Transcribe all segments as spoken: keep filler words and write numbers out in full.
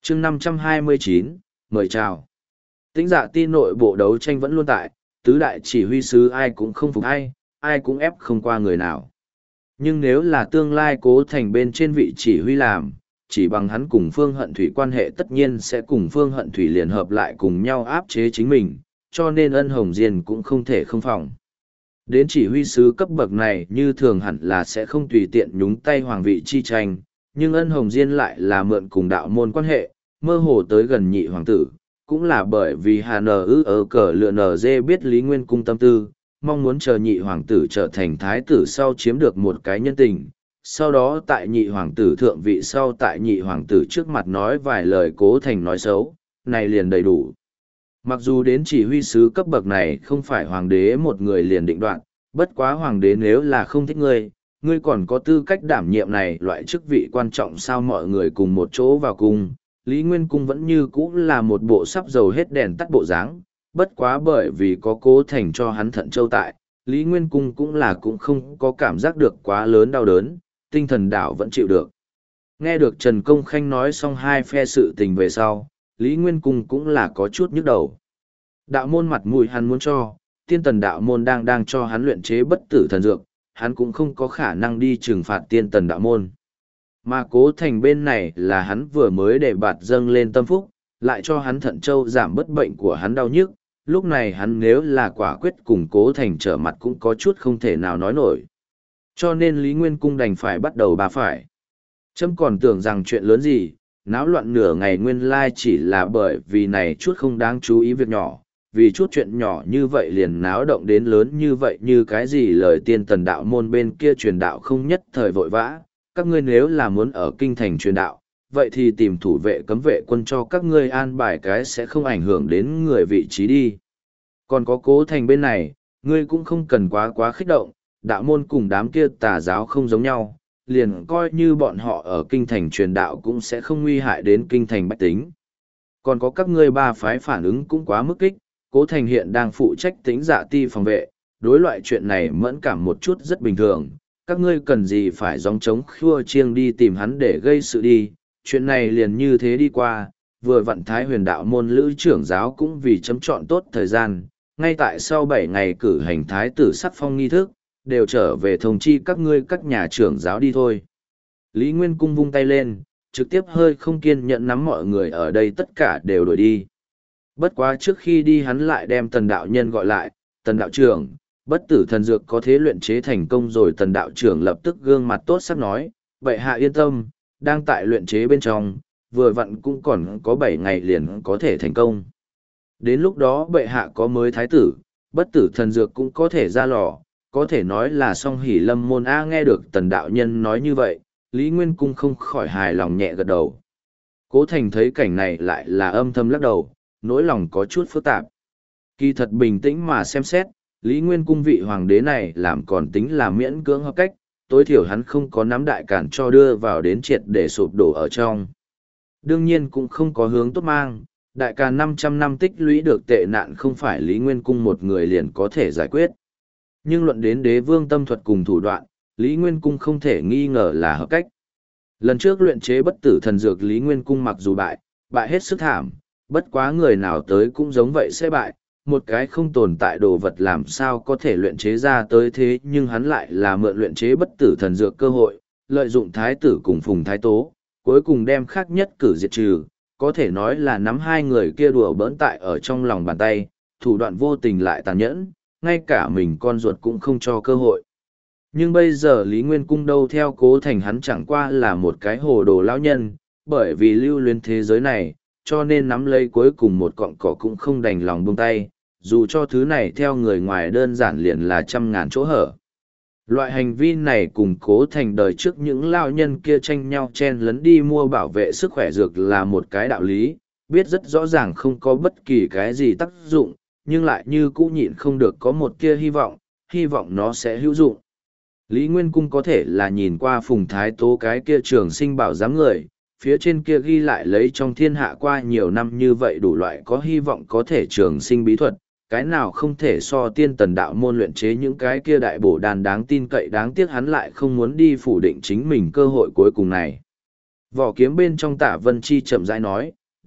chương năm trăm hai mươi chín, mời chào. Tĩnh Dạ Ti nội bộ đấu tranh vẫn luôn tại, tứ đại chỉ huy sứ ai cũng không phục ai, ai cũng ép không qua người nào. Nhưng nếu là tương lai Cố Thành bên trên vị chỉ huy làm, chỉ bằng hắn cùng Phương Hận Thủy quan hệ tất nhiên sẽ cùng Phương Hận Thủy liên hợp lại cùng nhau áp chế chính mình, cho nên Ân Hồng Diên cũng không thể không phòng. Đến chỉ huy sứ cấp bậc này như thường hẳn là sẽ không tùy tiện nhúng tay hoàng vị chi tranh, nhưng Ân Hồng Diên lại là mượn cùng đạo môn quan hệ, mơ hồ tới gần nhị hoàng tử, cũng là bởi vì Hà Nờ ư ở cờ lựa nờ dê biết Lý Nguyên Cung tâm tư, mong muốn chờ nhị hoàng tử trở thành thái tử sau chiếm được một cái nhân tình, sau đó tại nhị hoàng tử thượng vị sau tại nhị hoàng tử trước mặt nói vài lời Cố Thành nói xấu, này liền đầy đủ. Mặc dù đến chỉ huy sứ cấp bậc này không phải hoàng đế một người liền định đoạn, bất quá hoàng đế nếu là không thích ngươi, ngươi còn có tư cách đảm nhiệm này loại chức vị quan trọng sao mọi người cùng một chỗ vào cung. Lý Nguyên Cung vẫn như cũ là một bộ sắp dầu hết đèn tắt bộ dáng, bất quá bởi vì có Cố Thành cho hắn thận châu tại, Lý Nguyên Cung cũng là cũng không có cảm giác được quá lớn đau đớn, tinh thần đảo vẫn chịu được. Nghe được Trần Công Khanh nói xong hai phe sự tình về sau, Lý Nguyên Cung cũng là có chút nhức đầu. Đạo môn mặt mũi hắn muốn cho, tiên tần đạo môn đang đang cho hắn luyện chế bất tử thần dược, hắn cũng không có khả năng đi trừng phạt tiên tần đạo môn. Mà Cố Thành bên này là hắn vừa mới để bạt dâng lên tâm phúc, lại cho hắn thận châu giảm bất bệnh của hắn đau nhức, lúc này hắn nếu là quả quyết cùng Cố Thành trở mặt cũng có chút không thể nào nói nổi. Cho nên Lý Nguyên Cung đành phải bắt đầu bà phải. Trâm còn tưởng rằng chuyện lớn gì, náo loạn nửa ngày nguyên lai chỉ là bởi vì này chút không đáng chú ý việc nhỏ, vì chút chuyện nhỏ như vậy liền náo động đến lớn như vậy như cái gì lời tiên tần đạo môn bên kia truyền đạo không nhất thời vội vã, các ngươi nếu là muốn ở kinh thành truyền đạo, vậy thì tìm thủ vệ cấm vệ quân cho các ngươi an bài cái sẽ không ảnh hưởng đến người vị trí đi. Còn có Cố Thành bên này, ngươi cũng không cần quá quá khích động, đạo môn cùng đám kia tà giáo không giống nhau, liền coi như bọn họ ở kinh thành truyền đạo cũng sẽ không nguy hại đến kinh thành bách tính. Còn có các ngươi ba phái phản ứng cũng quá mức kích, Cố Thành hiện đang phụ trách Tĩnh Dạ Ti phòng vệ, đối loại chuyện này mẫn cảm một chút rất bình thường, các ngươi cần gì phải gióng trống khua chiêng đi tìm hắn để gây sự đi, chuyện này liền như thế đi qua, vừa vặn Thái Huyền đạo môn lữ trưởng giáo cũng vì chấm chọn tốt thời gian, ngay tại sau bảy ngày cử hành thái tử sắc phong nghi thức, đều trở về thông chi các ngươi các nhà trưởng giáo đi thôi. Lý Nguyên Cung vung tay lên, trực tiếp hơi không kiên nhẫn nắm mọi người ở đây tất cả đều đổi đi. Bất quá trước khi đi hắn lại đem tần đạo nhân gọi lại, tần đạo trưởng, bất tử thần dược có thế luyện chế thành công rồi. Tần đạo trưởng lập tức gương mặt tốt sắc nói, bệ hạ yên tâm, đang tại luyện chế bên trong, vừa vặn cũng còn có bảy ngày liền có thể thành công. Đến lúc đó bệ hạ có mới thái tử, bất tử thần dược cũng có thể ra lò, có thể nói là song hỷ lâm môn. A nghe được tần đạo nhân nói như vậy, Lý Nguyên Cung không khỏi hài lòng nhẹ gật đầu. Cố Thành thấy cảnh này lại là âm thầm lắc đầu, nỗi lòng có chút phức tạp. Kỳ thật bình tĩnh mà xem xét, Lý Nguyên Cung vị hoàng đế này làm còn tính là miễn cưỡng hợp cách, tối thiểu hắn không có nắm đại cản cho đưa vào đến triệt để sụp đổ ở trong. Đương nhiên cũng không có hướng tốt mang, đại càn năm trăm năm tích lũy được tệ nạn không phải Lý Nguyên Cung một người liền có thể giải quyết. Nhưng luận đến đế vương tâm thuật cùng thủ đoạn, Lý Nguyên Cung không thể nghi ngờ là hợp cách. Lần trước luyện chế bất tử thần dược Lý Nguyên Cung mặc dù bại, bại hết sức thảm, bất quá người nào tới cũng giống vậy sẽ bại, một cái không tồn tại đồ vật làm sao có thể luyện chế ra tới thế, nhưng hắn lại là mượn luyện chế bất tử thần dược cơ hội, lợi dụng thái tử cùng Phùng Thái Tố, cuối cùng đem khác nhất cử diệt trừ, có thể nói là nắm hai người kia đùa bỡn tại ở trong lòng bàn tay, thủ đoạn vô tình lại tàn nhẫn, ngay cả mình con ruột cũng không cho cơ hội. Nhưng bây giờ Lý Nguyên Cung đâu theo Cố Thành hắn chẳng qua là một cái hồ đồ lão nhân, bởi vì lưu luyến thế giới này, cho nên nắm lấy cuối cùng một cọng cỏ cũng không đành lòng buông tay, dù cho thứ này theo người ngoài đơn giản liền là trăm ngàn chỗ hở. Loại hành vi này cùng Cố Thành đời trước những lao nhân kia tranh nhau chen lấn đi mua bảo vệ sức khỏe dược là một cái đạo lý, biết rất rõ ràng không có bất kỳ cái gì tác dụng, nhưng lại như cũ nhịn không được có một kia hy vọng, hy vọng nó sẽ hữu dụng. Lý Nguyên Cung có thể là nhìn qua Phùng Thái Tố cái kia trường sinh bảo giám người, phía trên kia ghi lại lấy trong thiên hạ qua nhiều năm như vậy đủ loại có hy vọng có thể trường sinh bí thuật, cái nào không thể so tiên tần đạo môn luyện chế những cái kia đại bổ đàn đáng tin cậy, đáng tiếc hắn lại không muốn đi phủ định chính mình cơ hội cuối cùng này. Vỏ kiếm bên trong Tả Vân Chi chậm rãi nói,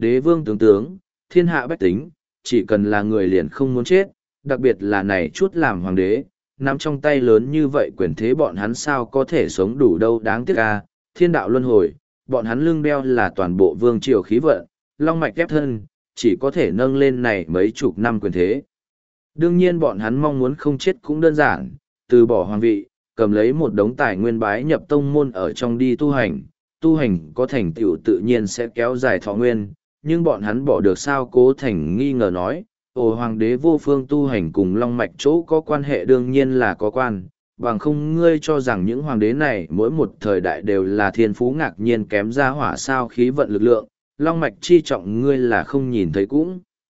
đế vương tướng tướng, thiên hạ bách tính, chỉ cần là người liền không muốn chết, đặc biệt là này chút làm hoàng đế, nắm trong tay lớn như vậy quyền thế bọn hắn sao có thể sống đủ đâu đáng tiếc à, thiên đạo luân hồi, bọn hắn lưng đeo là toàn bộ vương triều khí vận, long mạch ghép thân, chỉ có thể nâng lên này mấy chục năm quyền thế. Đương nhiên bọn hắn mong muốn không chết cũng đơn giản, từ bỏ hoàng vị, cầm lấy một đống tài nguyên bái nhập tông môn ở trong đi tu hành, tu hành có thành tựu tự nhiên sẽ kéo dài thọ nguyên, nhưng bọn hắn bỏ được sao. Cố Thành nghi ngờ nói, ồ, hoàng đế vô phương tu hành cùng long mạch chỗ có quan hệ đương nhiên là có quan, bằng không ngươi cho rằng những hoàng đế này mỗi một thời đại đều là thiên phú ngạc nhiên kém ra hỏa sao khí vận lực lượng, long mạch chi trọng ngươi là không nhìn thấy cũng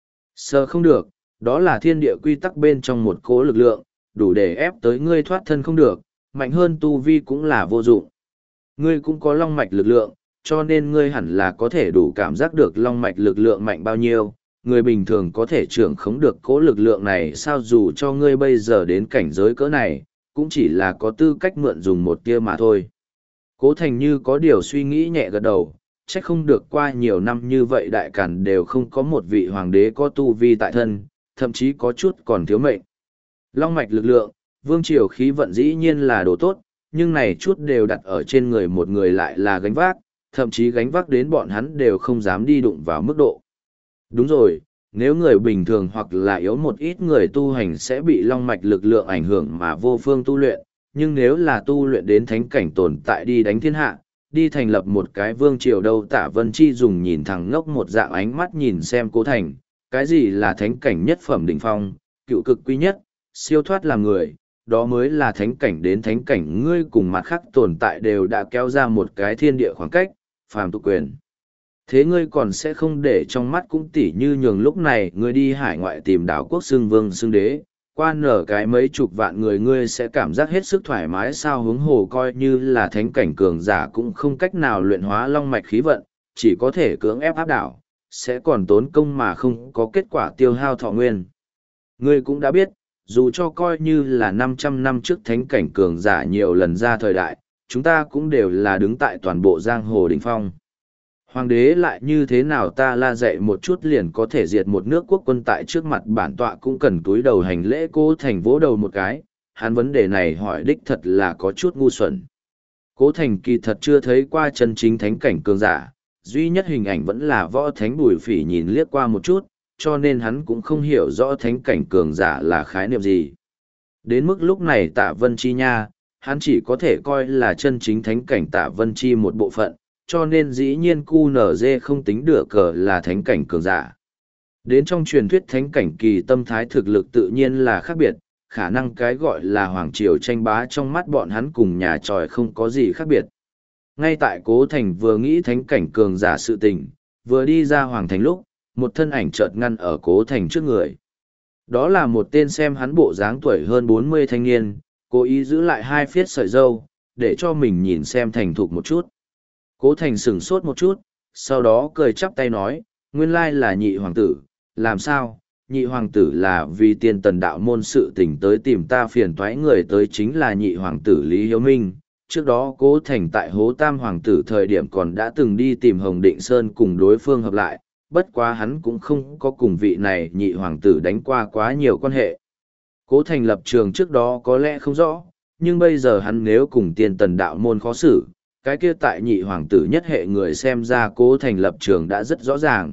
sơ không được, đó là thiên địa quy tắc bên trong một cố lực lượng, đủ để ép tới ngươi thoát thân không được, mạnh hơn tu vi cũng là vô dụng. Ngươi cũng có long mạch lực lượng, cho nên ngươi hẳn là có thể đủ cảm giác được long mạch lực lượng mạnh bao nhiêu, người bình thường có thể trưởng khống được cố lực lượng này sao dù cho ngươi bây giờ đến cảnh giới cỡ này, cũng chỉ là có tư cách mượn dùng một tia mà thôi. Cố Thành như có điều suy nghĩ nhẹ gật đầu, chắc không được qua nhiều năm như vậy đại càn đều không có một vị hoàng đế có tu vi tại thân, thậm chí có chút còn thiếu mệnh. Long mạch lực lượng, vương triều khí vận dĩ nhiên là đồ tốt, nhưng này chút đều đặt ở trên người một người lại là gánh vác, thậm chí gánh vác đến bọn hắn đều không dám đi đụng vào mức độ. Đúng rồi, nếu người bình thường hoặc là yếu một ít người tu hành sẽ bị long mạch lực lượng ảnh hưởng mà vô phương tu luyện, nhưng nếu là tu luyện đến thánh cảnh tồn tại đi đánh thiên hạ, đi thành lập một cái vương triều đâu. Tả Vân Chi dùng nhìn thẳng ngốc một dạng ánh mắt nhìn xem Cố Thành, cái gì là thánh cảnh nhất phẩm đỉnh phong, cựu cực quý nhất, siêu thoát làm người, đó mới là thánh cảnh đến thánh cảnh ngươi cùng mặt khác tồn tại đều đã kéo ra một cái thiên địa khoảng cách, phàm tục quyền. Thế ngươi còn sẽ không để trong mắt cũng tỉ như nhường lúc này ngươi đi hải ngoại tìm đảo quốc xưng vương xưng đế, qua nở cái mấy chục vạn người ngươi sẽ cảm giác hết sức thoải mái sao hướng hồ coi như là thánh cảnh cường giả cũng không cách nào luyện hóa long mạch khí vận, chỉ có thể cưỡng ép áp đảo, sẽ còn tốn công mà không có kết quả tiêu hao thọ nguyên. Ngươi cũng đã biết, dù cho coi như là năm trăm năm trước thánh cảnh cường giả nhiều lần ra thời đại, chúng ta cũng đều là đứng tại toàn bộ giang hồ đỉnh phong. Hoàng đế lại như thế nào ta la dạy một chút liền có thể diệt một nước quốc quân tại trước mặt bản tọa cũng cần túi đầu hành lễ. Cố Thành vỗ đầu một cái, hắn vấn đề này hỏi đích thật là có chút ngu xuẩn. Cố Thành kỳ thật chưa thấy qua chân chính thánh cảnh cường giả, duy nhất hình ảnh vẫn là võ thánh Bùi Phỉ nhìn liếc qua một chút, cho nên hắn cũng không hiểu rõ thánh cảnh cường giả là khái niệm gì. Đến mức lúc này Tạ Vân Chi nha, hắn chỉ có thể coi là chân chính thánh cảnh Tạ Vân Chi một bộ phận, cho nên dĩ nhiên cu nở dê không tính được cờ là thánh cảnh cường giả. Đến trong truyền thuyết thánh cảnh kỳ tâm thái thực lực tự nhiên là khác biệt, khả năng cái gọi là hoàng triều tranh bá trong mắt bọn hắn cùng nhà tròi không có gì khác biệt. Ngay tại Cố Thành vừa nghĩ thánh cảnh cường giả sự tình, vừa đi ra hoàng thành lúc, một thân ảnh chợt ngăn ở Cố Thành trước người. Đó là một tên xem hắn bộ dáng tuổi hơn bốn mươi thanh niên, cố ý giữ lại hai phiết sợi râu, để cho mình nhìn xem thành thục một chút. Cố Thành sửng sốt một chút, sau đó cười chắp tay nói, nguyên lai là nhị hoàng tử, làm sao, nhị hoàng tử là vì tiên tần đạo môn sự tình tới tìm ta phiền toái người tới chính là nhị hoàng tử Lý Hiếu Minh. Trước đó Cố Thành tại Hố Tam hoàng tử thời điểm còn đã từng đi tìm Hồng Định Sơn cùng đối phương hợp lại, bất quá hắn cũng không có cùng vị này nhị hoàng tử đánh qua quá nhiều quan hệ. Cố Thành lập trường trước đó có lẽ không rõ, nhưng bây giờ hắn nếu cùng tiên tần đạo môn khó xử, cái kia tại nhị hoàng tử nhất hệ người xem ra Cố Thành lập trường đã rất rõ ràng.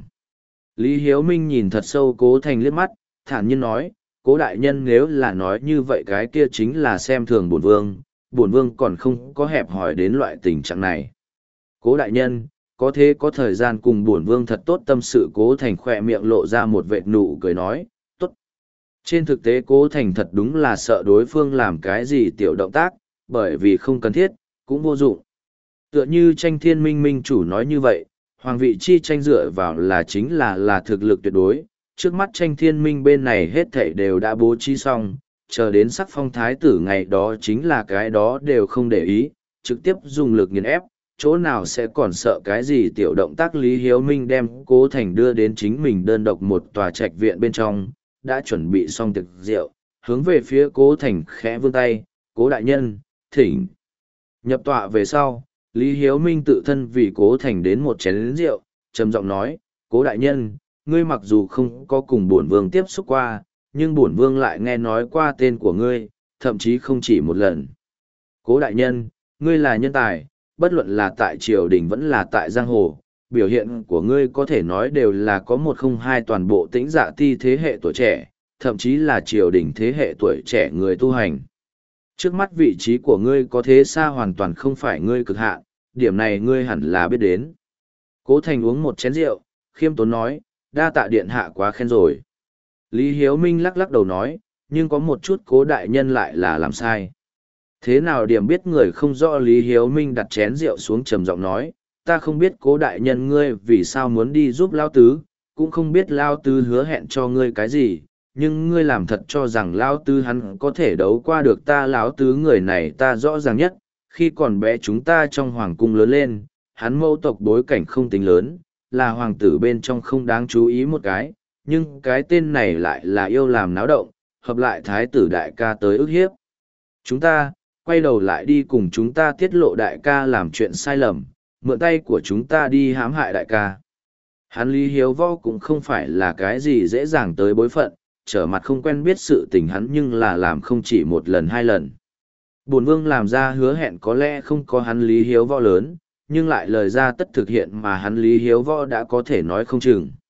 Lý Hiếu Minh nhìn thật sâu Cố Thành liếc mắt, thản nhiên nói, Cố đại nhân nếu là nói như vậy cái kia chính là xem thường bổn vương, bổn vương còn không có hẹp hỏi đến loại tình trạng này. Cố đại nhân, có thế có thời gian cùng bổn vương thật tốt tâm sự. Cố Thành khỏe miệng lộ ra một vệt nụ cười nói, tốt. Trên thực tế Cố Thành thật đúng là sợ đối phương làm cái gì tiểu động tác, bởi vì không cần thiết, cũng vô dụng. Tựa như Tranh Thiên Minh Minh chủ nói như vậy, hoàng vị chi tranh dựa vào là chính là là thực lực tuyệt đối, trước mắt Tranh Thiên Minh bên này hết thảy đều đã bố trí xong, chờ đến sắc phong thái tử ngày đó chính là cái đó đều không để ý, trực tiếp dùng lực nghiền ép, chỗ nào sẽ còn sợ cái gì tiểu động tác. Lý Hiếu Minh đem Cố Thành đưa đến chính mình đơn độc một tòa trạch viện bên trong, đã chuẩn bị xong tiệc rượu, hướng về phía Cố Thành khẽ vươn tay, Cố đại nhân, thỉnh. Nhập tọa về sau, Lý Hiếu Minh tự thân vì Cố Thành đến một chén rượu, trầm giọng nói, Cố đại nhân, ngươi mặc dù không có cùng bổn vương tiếp xúc qua, nhưng bổn vương lại nghe nói qua tên của ngươi, thậm chí không chỉ một lần. Cố đại nhân, ngươi là nhân tài, bất luận là tại triều đình vẫn là tại giang hồ, biểu hiện của ngươi có thể nói đều là có một không hai toàn bộ tĩnh dạ ti thế hệ tuổi trẻ, thậm chí là triều đình thế hệ tuổi trẻ người tu hành. Trước mắt vị trí của ngươi có thế xa hoàn toàn không phải ngươi cực hạn, điểm này ngươi hẳn là biết đến. Cố Thành uống một chén rượu, khiêm tốn nói, đa tạ điện hạ quá khen rồi. Lý Hiếu Minh lắc lắc đầu nói, nhưng có một chút cố đại nhân lại là làm sai. Thế nào điểm biết người không rõ Lý Hiếu Minh đặt chén rượu xuống trầm giọng nói, ta không biết cố đại nhân ngươi vì sao muốn đi giúp Lao Tứ, cũng không biết Lao Tứ hứa hẹn cho ngươi cái gì, nhưng ngươi làm thật cho rằng Lao Tứ hắn có thể đấu qua được ta Lão Tứ người này ta rõ ràng nhất, khi còn bé chúng ta trong hoàng cung lớn lên, hắn mâu tộc bối cảnh không tính lớn, là hoàng tử bên trong không đáng chú ý một cái, nhưng cái tên này lại là yêu làm náo động, hợp lại thái tử đại ca tới ức hiếp. Chúng ta, quay đầu lại đi cùng chúng ta tiết lộ đại ca làm chuyện sai lầm, mượn tay của chúng ta đi hãm hại đại ca. Hắn Lý Hiếu Võ cũng không phải là cái gì dễ dàng tới bối phận, trở mặt không quen biết sự tình hắn nhưng là làm không chỉ một lần hai lần. Bổn vương làm ra hứa hẹn có lẽ không có hắn Lý Hiếu Võ lớn, nhưng lại lời ra tất thực hiện mà hắn Lý Hiếu Võ đã có thể nói không chừng.